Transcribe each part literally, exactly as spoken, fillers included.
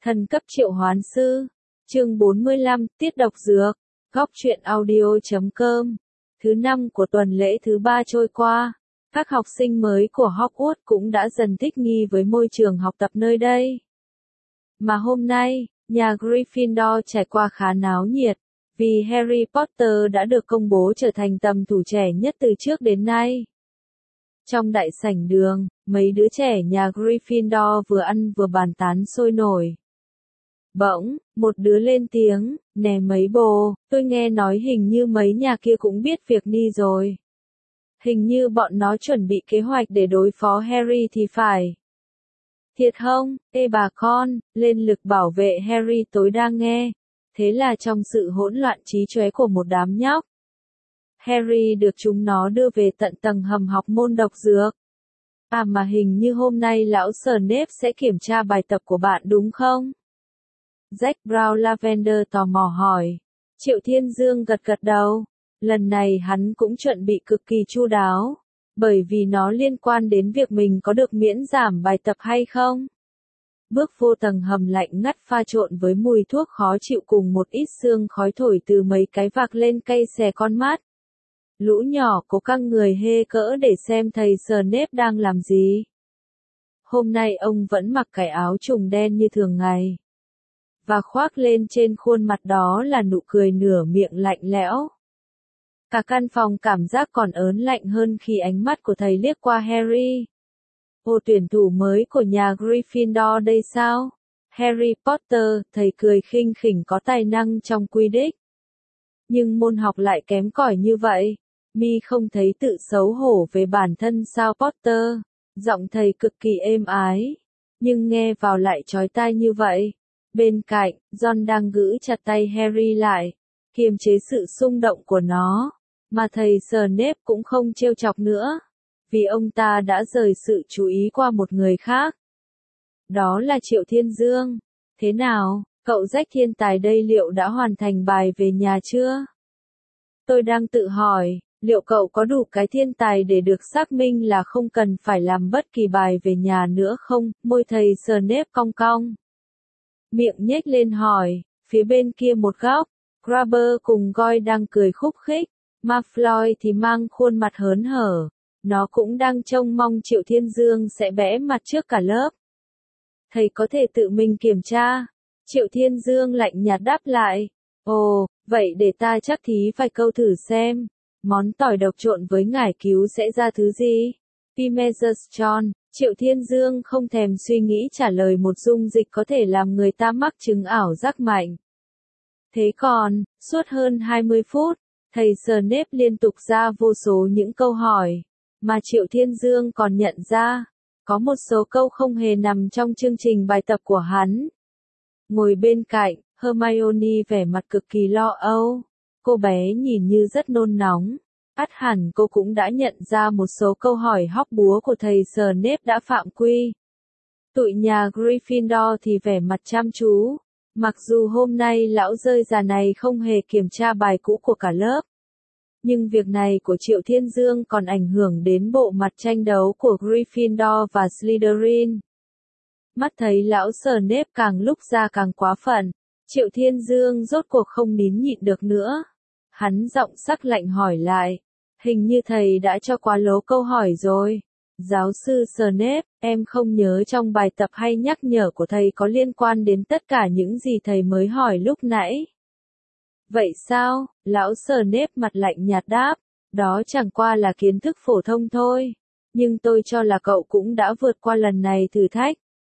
Thần cấp triệu hoán sư. Chương bốn mươi lăm, tiết độc dược. Góc truyện audio chấm com. Thứ năm của tuần lễ thứ ba trôi qua. Các học sinh mới của Hogwarts cũng đã dần thích nghi với môi trường học tập nơi đây. Mà hôm nay, nhà Gryffindor trải qua khá náo nhiệt, vì Harry Potter đã được công bố trở thành tầm thủ trẻ nhất từ trước đến nay. Trong đại sảnh đường, mấy đứa trẻ nhà Gryffindor vừa ăn vừa bàn tán sôi nổi. Bỗng, một đứa lên tiếng, nè mấy bồ, tôi nghe nói hình như mấy nhà kia cũng biết việc Ni rồi. Hình như bọn nó chuẩn bị kế hoạch để đối phó Harry thì phải. Thiệt không, ê bà con, lên lực bảo vệ Harry tối đa nghe. Thế là trong sự hỗn loạn trí chóe của một đám nhóc, Harry được chúng nó đưa về tận tầng hầm học môn độc dược. À mà hình như hôm nay lão Snape sẽ kiểm tra bài tập của bạn đúng không? Jack Brown Lavender tò mò hỏi. Triệu Thiên Dương gật gật đầu. Lần này hắn cũng chuẩn bị cực kỳ chu đáo, bởi vì nó liên quan đến việc mình có được miễn giảm bài tập hay không. Bước vô tầng hầm lạnh ngắt pha trộn với mùi thuốc khó chịu cùng một ít sương khói thổi từ mấy cái vạc lên cay xè con mắt. Lũ nhỏ cố căng người hê cỡ để xem thầy Snape đang làm gì. Hôm nay ông vẫn mặc cái áo trùng đen như thường ngày. Và khoác lên trên khuôn mặt đó là nụ cười nửa miệng lạnh lẽo. Cả căn phòng cảm giác còn ớn lạnh hơn khi ánh mắt của thầy liếc qua Harry. Ô tuyển thủ mới của nhà Gryffindor đây sao? Harry Potter, thầy cười khinh khỉnh có tài năng trong Quidditch. Nhưng môn học lại kém cỏi như vậy. Mi không thấy tự xấu hổ về bản thân sao Potter? Giọng thầy cực kỳ êm ái, nhưng nghe vào lại chói tai như vậy. Bên cạnh, Ron đang giữ chặt tay Harry lại, kiềm chế sự xung động của nó, mà thầy Snape cũng không trêu chọc nữa, vì ông ta đã rời sự chú ý qua một người khác. Đó là Triệu Thiên Dương. Thế nào, cậu Jack thiên tài đây liệu đã hoàn thành bài về nhà chưa? Tôi đang tự hỏi, liệu cậu có đủ cái thiên tài để được xác minh là không cần phải làm bất kỳ bài về nhà nữa không? Môi thầy Snape cong cong. Miệng nhếch lên hỏi, phía bên kia một góc, Grabber cùng Goyle đang cười khúc khích, Malfoy thì mang khuôn mặt hớn hở, nó cũng đang trông mong Triệu Thiên Dương sẽ bẽ mặt trước cả lớp. Thầy có thể tự mình kiểm tra. Triệu Thiên Dương lạnh nhạt đáp lại, ồ, vậy để ta chắc thí vài câu thử xem, món tỏi độc trộn với ngải cứu sẽ ra thứ gì? Pimeazestron. Triệu Thiên Dương không thèm suy nghĩ trả lời một dung dịch có thể làm người ta mắc chứng ảo giác mạnh. Thế còn, suốt hơn hai mươi phút, thầy Snape liên tục ra vô số những câu hỏi, mà Triệu Thiên Dương còn nhận ra, có một số câu không hề nằm trong chương trình bài tập của hắn. Ngồi bên cạnh, Hermione vẻ mặt cực kỳ lo âu, cô bé nhìn như rất nôn nóng. Ắt hẳn cô cũng đã nhận ra một số câu hỏi hóc búa của thầy Snape đã phạm quy. Tụi nhà Gryffindor thì vẻ mặt chăm chú, mặc dù hôm nay lão rơi già này không hề kiểm tra bài cũ của cả lớp. Nhưng việc này của Triệu Thiên Dương còn ảnh hưởng đến bộ mặt tranh đấu của Gryffindor và Slytherin. Mắt thấy lão Snape càng lúc ra càng quá phận, Triệu Thiên Dương rốt cuộc không nín nhịn được nữa. Hắn giọng sắc lạnh hỏi lại, hình như thầy đã cho quá lố câu hỏi rồi. Giáo sư Snape, em không nhớ trong bài tập hay nhắc nhở của thầy có liên quan đến tất cả những gì thầy mới hỏi lúc nãy. Vậy sao? Lão Snape mặt lạnh nhạt đáp, đó chẳng qua là kiến thức phổ thông thôi, nhưng tôi cho là cậu cũng đã vượt qua lần này thử thách.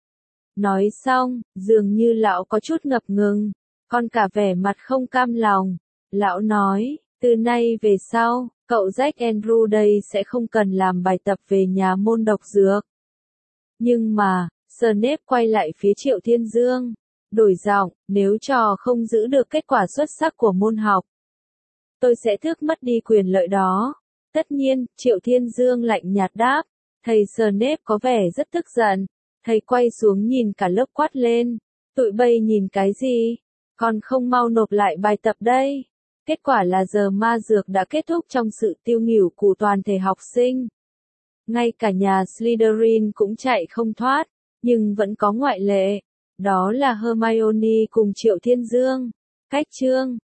Nói xong, dường như lão có chút ngập ngừng, còn cả vẻ mặt không cam lòng. Lão nói, từ nay về sau, cậu Jack Andrew đây sẽ không cần làm bài tập về nhà môn độc dược. Nhưng mà, Snape quay lại phía Triệu Thiên Dương, đổi giọng, nếu trò không giữ được kết quả xuất sắc của môn học, tôi sẽ tước mất đi quyền lợi đó. Tất nhiên, Triệu Thiên Dương lạnh nhạt đáp, thầy Snape có vẻ rất tức giận. Thầy quay xuống nhìn cả lớp quát lên, tụi bay nhìn cái gì? Còn không mau nộp lại bài tập đây. Kết quả là giờ ma dược đã kết thúc trong sự tiêu nghỉu của toàn thể học sinh. Ngay cả nhà Slytherin cũng chạy không thoát, nhưng vẫn có ngoại lệ. Đó là Hermione cùng Triệu Thiên Dương. Cách chương